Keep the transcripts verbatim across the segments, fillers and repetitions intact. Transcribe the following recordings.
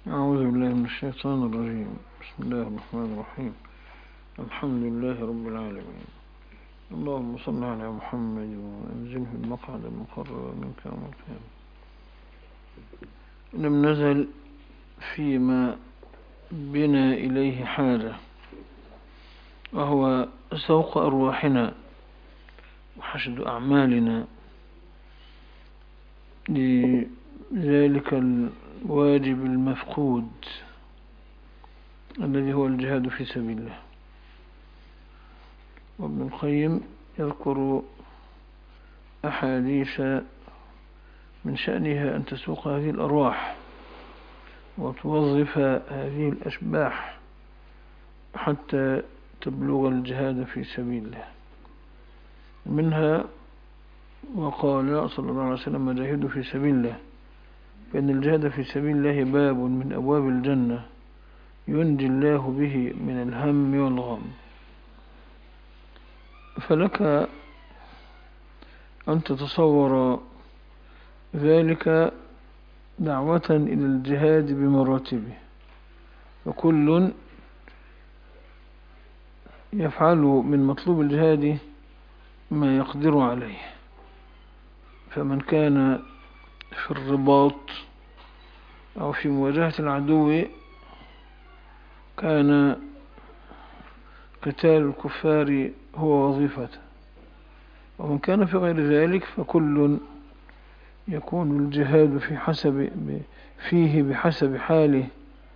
أعوذ بالله من الشيطان الرجيم. بسم الله الرحمن الرحيم. الحمد لله رب العالمين. اللهم صل على محمد وأنزله المقعد المقرب منك يوم القيامة. لم نزل فيما بنا إليه حاجة، وهو سوق أرواحنا وحشد أعمالنا لذلك الواجب المفقود الذي هو الجهاد في سبيل الله. وابن القيم يذكر أحاديث من شأنها أن تسوق هذه الأرواح وتوظف هذه الأشباح حتى تبلغ الجهاد في سبيل الله. منها وقال صلى الله عليه وسلم: جاهدوا في سبيل الله، فإن الجهاد في سبيل الله باب من أبواب الجنة ينجي الله به من الهم والغم. فلك أن تتصور ذلك دعوة إلى الجهاد بمراتبه، فكل يفعل من مطلوب الجهاد ما يقدر عليه. فمن كان في الرباط أو في مواجهة العدو كان قتال الكفار هو وظيفته، ومن كان في غير ذلك فكل يكون الجهاد في حسب فيه بحسب حاله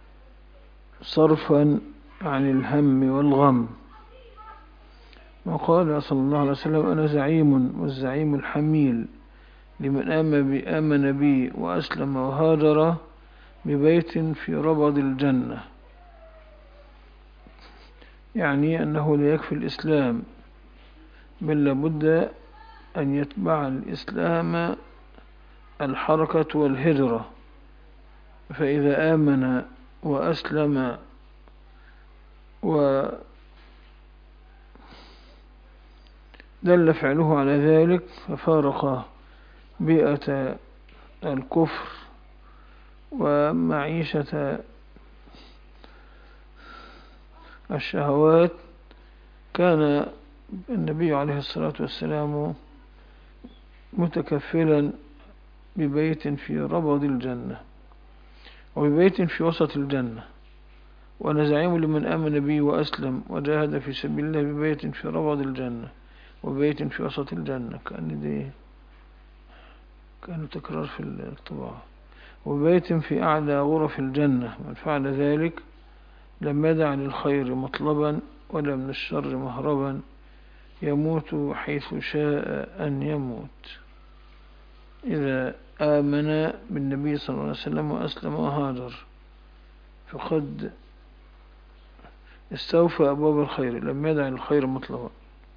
صرفا عن الهم والغم. وقال صلى الله عليه وسلم: أنا زعيم والزعيم الحميل لمن آمن بي وأسلم وهاجر ببيت في ربض الجنة. يعني أنه لا يكفي الإسلام، بل لابد أن يتبع الإسلام الحركة والهجرة. فإذا آمن وأسلم ودل فعله على ذلك ففارق بيئة الكفر ومعيشة الشهوات، كان النبي عليه الصلاة والسلام متكفلا ببيت في ربض الجنة وببيت في وسط الجنة. وأنا زعيم لمن آمن بي وأسلم وجاهد في سبيل الله ببيت في ربض الجنة وبيت في وسط الجنة، كأن دي كان تكرار في الطباعة. وبيت في أعلى غرف الجنة، من فعل ذلك لم يدع للخير مطلبا ولا من الشر مهربا، يموت حيث شاء أن يموت. إذا آمن بالنبي صلى الله عليه وسلم وأسلم وهاجر فقد استوفى أبواب الخير، لم يدع الخير مطلبا،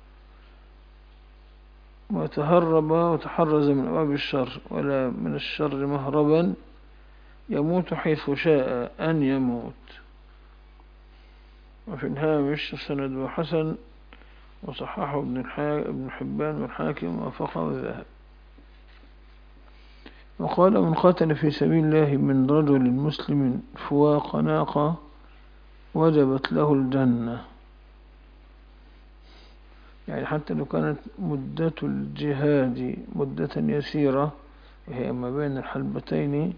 وتهرب وتحرز من أبواب الشر ولا من الشر مهربا، يموت حيث شاء أن يموت. وفي الهامش سند حسن وصححه ابن حبان والحاكم ووافقه الذهبي. وقال: من قاتل في سبيل الله من رجل مسلم فواق ناقة وجبت له الجنة. يعني حتى لو كانت مدة الجهاد مدة يسيرة وهي ما بين الحلبتين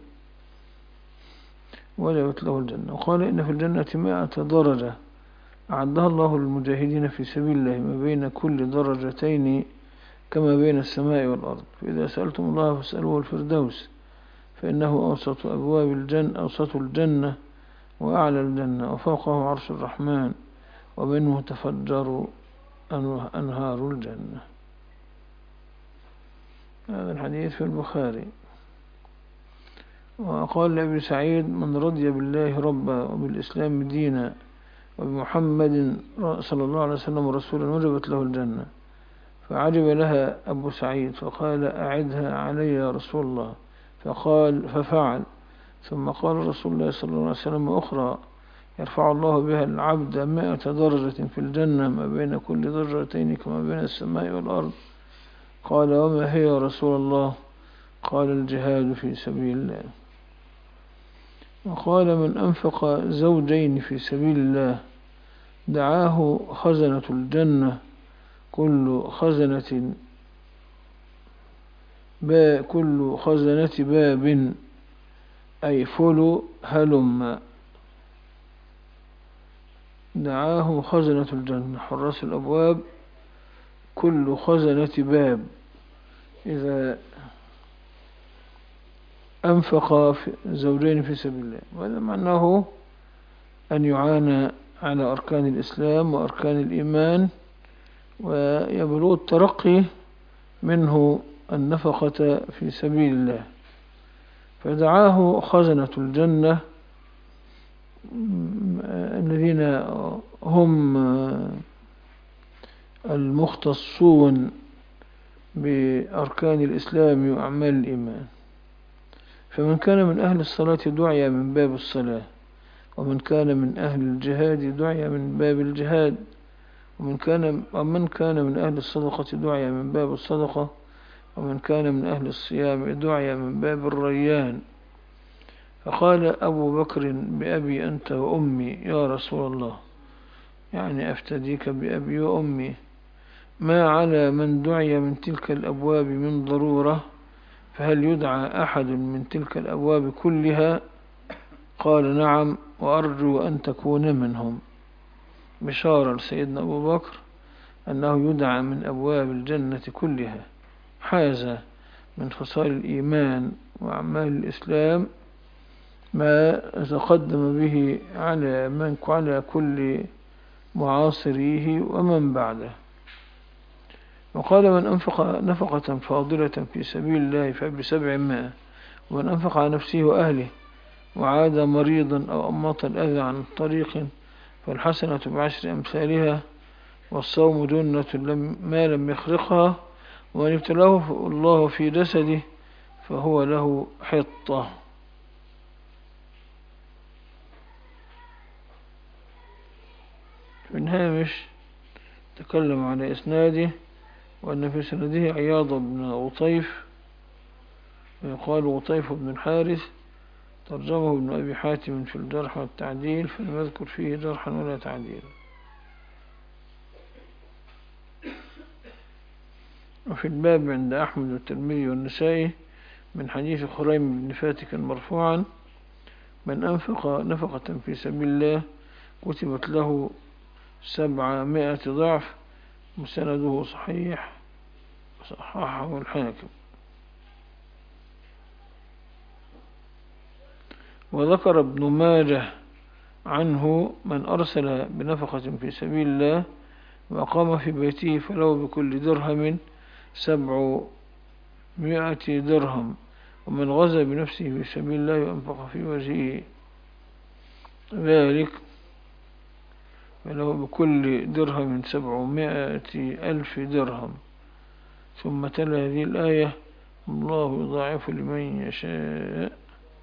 وجبت له الجنة. وقال: إن في الجنة مائة درجة أعدها الله للمجاهدين في سبيل الله، ما بين كل درجتين كما بين السماء والأرض. فإذا سألتم الله فاسألوه الفردوس، فإنه أوسط أبواب الجنة، أوسط الجنة وأعلى الجنة، وفوقه عرش الرحمن، ومنه تفجر أنهار الجنة. هذا الحديث في البخاري. وقال لأبي سعيد: من رضي بالله ربا وبالإسلام دينا وبمحمد صلى الله عليه وسلم رسولا وجبت له الجنة. فعجب لها أبو سعيد فقال: أعدها علي يا رسول الله. فقال ففعل. ثم قال رسول الله صلى الله عليه وسلم: أخرى يرفع الله بها العبد مائة درجة في الجنة ما بين كل درجتين كما بين السماء والأرض. قال: وما هي يا رسول الله؟ قال: الجهاد في سبيل الله. وقال من أنفق زوجين في سبيل الله دعاه خزنة الجنة كل خزنة با كل خزنة باب أي فل هلم، دعاه خزنة الجنة حراس الأبواب كل خزنة باب، إذا أنفق زوجين في سبيل الله، وهذا معناه أن يعانى على أركان الإسلام وأركان الإيمان ويبلغ الترقي منه النفقة في سبيل الله، فدعاه خزنة الجنة الذين هم المختصون بأركان الإسلام وأعمال الإيمان. فمن كان من أهل الصلاة دعي من باب الصلاة، ومن كان من أهل الجهاد دعي من باب الجهاد، ومن كان ومن كان من أهل الصدقة دعي من باب الصدقة، ومن كان من أهل الصيام دعي من باب الريان. فقال أبو بكر بأبي أنت وأمي يا رسول الله، يعني أفتديك بأبي وأمي، ما على من دعي من تلك الأبواب من ضرورة، فهل يدعى أحد من تلك الأبواب كلها؟ قال نعم، وأرجو أن تكون منهم. بشارة لسيدنا أبو بكر أنه يدعى من أبواب الجنة كلها، حاز من خصال الإيمان وأعمال الإسلام ما تقدم به على من على كل معاصريه ومن بعده. وقال من أنفق نفقة فاضلة في سبيل الله فبسبعمائة، ومن أنفق على نفسه وأهله وعاد مريضا أو أماط الأذى عن طريق فالحسنة بعشر أمثالها، والصوم جنة لم ما لم يخرقها، ومن ابتلاه الله في جسده فهو له حطة. في الهامش تكلم على إسناده، وأن في سنده عياض بن غطيف، ويقال غطيف بن الحارث، ترجمه ابن أبي حاتم في الجرح والتعديل، فلم يذكر فيه جرحا ولا تعديل. وفي الباب عند أحمد والترمذي والنسائي من حديث خريم بن فاتك مرفوعا: من أنفق نفقة في سبيل الله كتبت له سبعمائة ضعف، مسنده صحيح صححه الحاكم. وذكر ابن ماجه عنه من أرسل بنفقة في سبيل الله وأقام في بيته فله بكل درهم سبعمائة درهم، ومن غزا بنفسه في سبيل الله وأنفق في وجهه ذلك فله بكل درهم سبعمائة ألف درهم. ثم تلا هذه الآية: الله يضاعف لمن يشاء.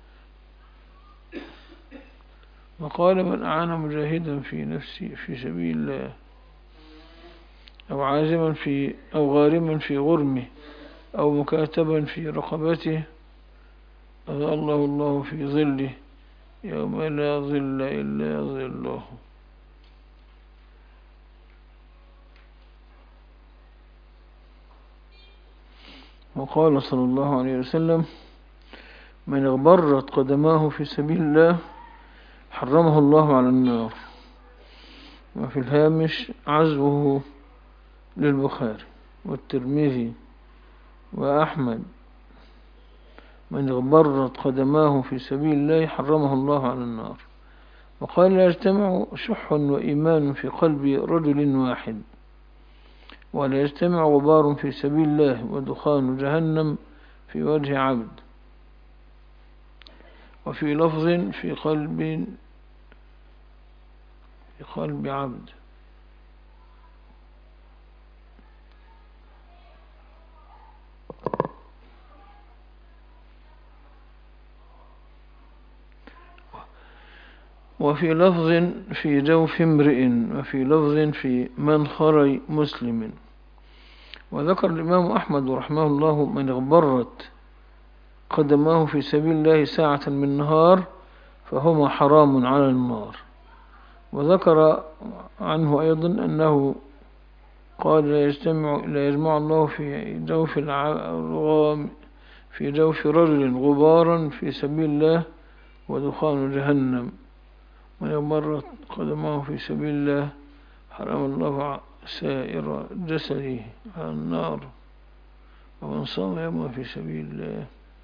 وقال من أعان مجاهدا في نفسه في سبيل الله أو عازما في أو غارما في غرمه أو مكاتبا في رقبته أظله الله في ظله يوم لا ظل إلا ظله. وقال صلى الله عليه وسلم: من اغبرت قدماه في سبيل الله حرمه الله على النار. وفي الهامش عزوه للبخاري والترمذي وأحمد: من اغبرت قدماه في سبيل الله حرمه الله على النار. وقال: لا يجتمع شح وإيمان في قلب رجل واحد، ولا يجتمع غبار في سبيل الله ودخان جهنم في وجه عبد. وفي لفظ في قلب في قلب عبد. وفي لفظ في جوف امرئ، وفي لفظ في منخر مسلم. وذكر الإمام أحمد رحمه الله: من اغبرت قدماه في سبيل الله ساعة من نهار فهما حرام على النار. وذكر عنه أيضا أنه قال لا يجتمع, لا يجمع الله في جوف الغام في جوف رجل غبارا في سبيل الله ودخان جهنم، ويوم مرت قدمه في سبيل الله حرم الله سائر جسده على النار. ومن صام يوما في سبيل الله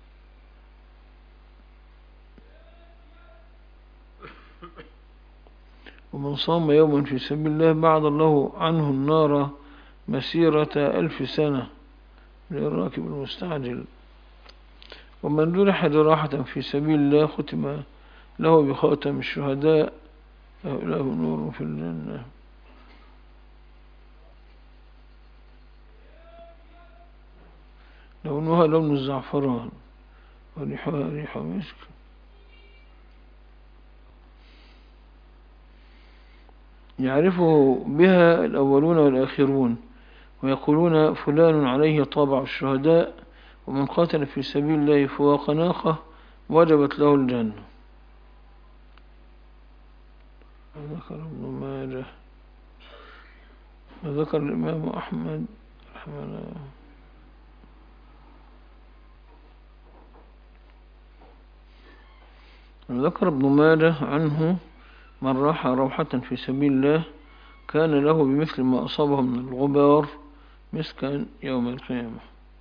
ومن صام يوما في سبيل الله بعد الله عنه النار مسيرة ألف سنة للراكب المستعجل. ومن جرح جراحة في سبيل الله ختم له بخاتم الشهداء له نور في الجنة. لونها لون الزعفران وريحها ريح مسك. يعرفه بها الأولون والآخرون ويقولون فلان عليه طابع الشهداء، ومن قاتل في سبيل الله فوق ناقة وجبت له الجنة. ذكر ابن ماجه وذكر الإمام أحمد رحمه الله وذكر ابن ماجه عنه من راح روحة في سبيل الله كان له بمثل ما أصابه من الغبار مسكا يوم القيامة.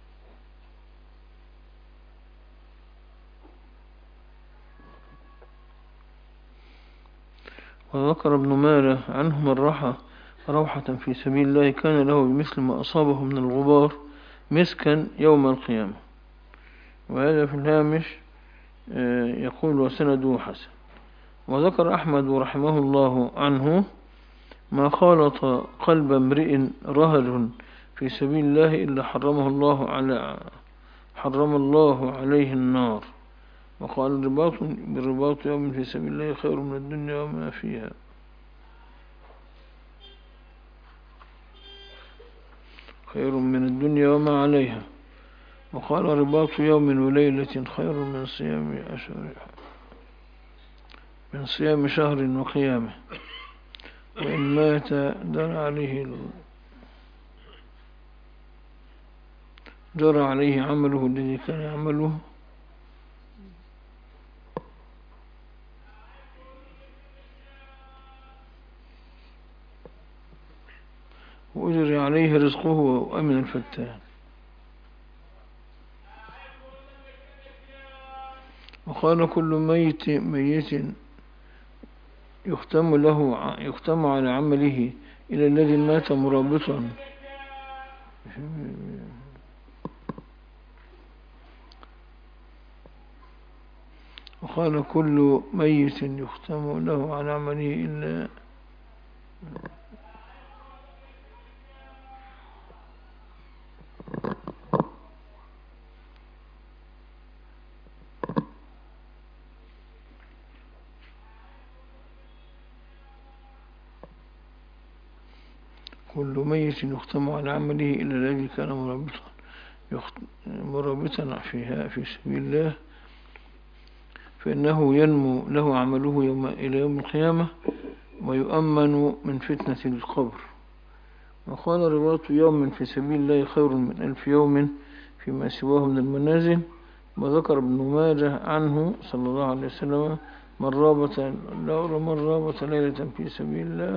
وذكر ابن ماجه عنه من راح روحة في سبيل الله كان له بمثل ما أصابه من الغبار مسكا يوم القيامة. وهذا في الهامش يقول وسنده حسن. وذكر أحمد رحمه الله عنه ما خالط قلب امرئ رهل في سبيل الله إلا حرمه الله على حرم الله عليه النار. وقال الرباط بالرباط يوم في سبيل الله خير من الدنيا وما فيها. خير من الدنيا وما عليها. وقال رباط يوم وليلة خير من صيام أشهر من صيام شهر وقيامه. وإن مات جرى عليه جرى عليه عمله الذي كان يعمله وأجري عليه رزقه وأمن الفتان. وقال كل ميت ميت يختم له يختم على عمله إلى الذي مات مرابطا. وقال كل ميت يختم له على عمله إلا كل ميت يختم على عمله إلا الذي كان مرابطا مرابطا فيها في سبيل الله فإنه ينمو له عمله يوم إلى يوم القيامة ويؤمن من فتنة القبر. وقال رباط يوم في سبيل الله خير من ألف يوم فيما سواه من المنازل. وذكر ابن ماجه عنه صلى الله عليه وسلم من رابط من رابط ليلة في سبيل الله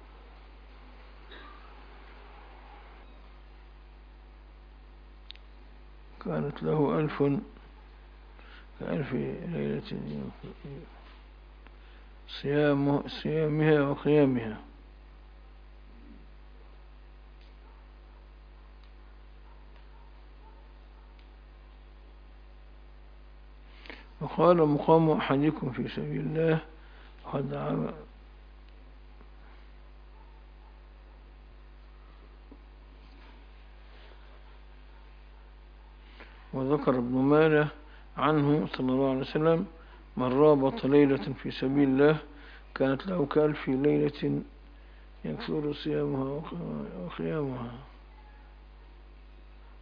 كانت له ألف كألف ليلة صيام صيامها وقيامها. وقال مقام أحدكم في سبيل الله قد عمل. وذكر ابن ماجه عنه صلى الله عليه وسلم من رابط ليلة في سبيل الله كانت له كألف ليلة يكثر صيامها وقيامها.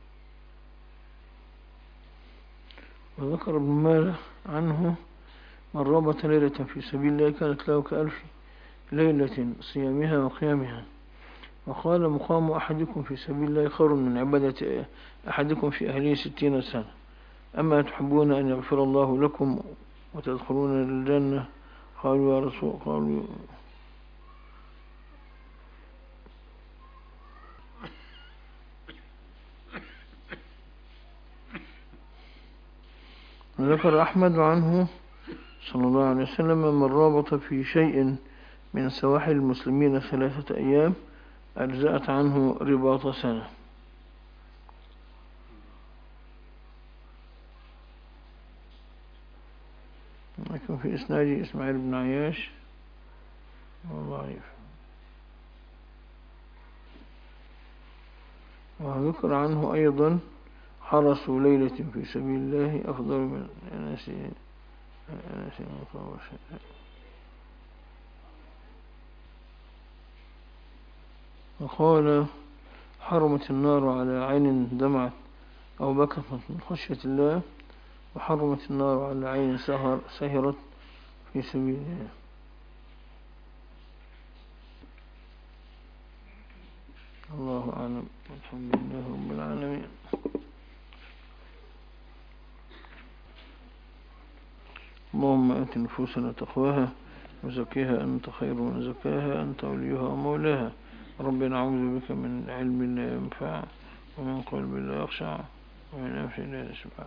وذكر ابن ماجه عنه من رابط ليلة في سبيل الله كانت له كألف ليلة صيامها وقيامها. وقال مقام أحدكم في سبيل الله خير من عبادة أحدكم في أهله ستين سنة. أما تحبون أن يغفر الله لكم وتدخلون الجنة؟ قالوا يا رسول قالوا ذكر أحمد عنه صلى الله عليه وسلم من رابط في شيء من سواحل المسلمين ثلاثة أيام أجزأت عنه رباط سنة. لكن في إسناد إسماعيل بن عياش ضعيف. وذكر عنه أيضا حرس ليلة في سبيل الله أفضل من أنس أنس المطوش. وقال حرمت النار على عين دمعت أو بكت من خشية الله، وحرمت النار على عين سهر سهرت في سبيل الله. الله أعلم، الحمد لله رب العالمين. اللهم آت نفوسنا تقواها وزكيها أنت خير من زكاها أنت وليها ومولاها. ربنا نعوذ بك من علم لا ينفع ومن قلب لا يخشع ومن نفس لا يشبع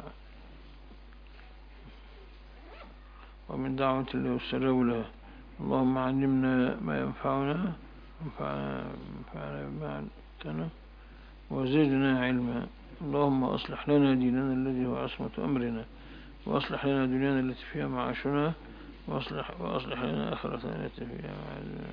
ومن دعوة لا يستجاب لها. اللهم علمنا ما ينفعنا وانفعنا بما علمتنا وزدنا علما. اللهم أصلح لنا ديننا الذي هو عصمة أمرنا، وأصلح لنا دنيانا التي فيها معاشنا، وأصلح, وأصلح لنا آخرتنا التي فيها معاشنا.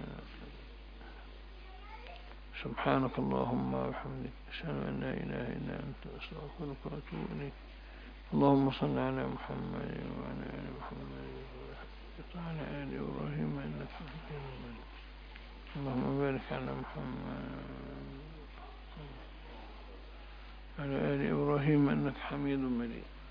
سبحانك اللهم وبحمدك أشهد أن لا إله إلا أنت أستغفرك وأتوب إليك. اللهم صل على محمد وعلى آل محمد وعلى آل إبراهيم إنك حميد مجيد. اللهم بارك على محمد وعلى آل إبراهيم إنك حميد مجيد.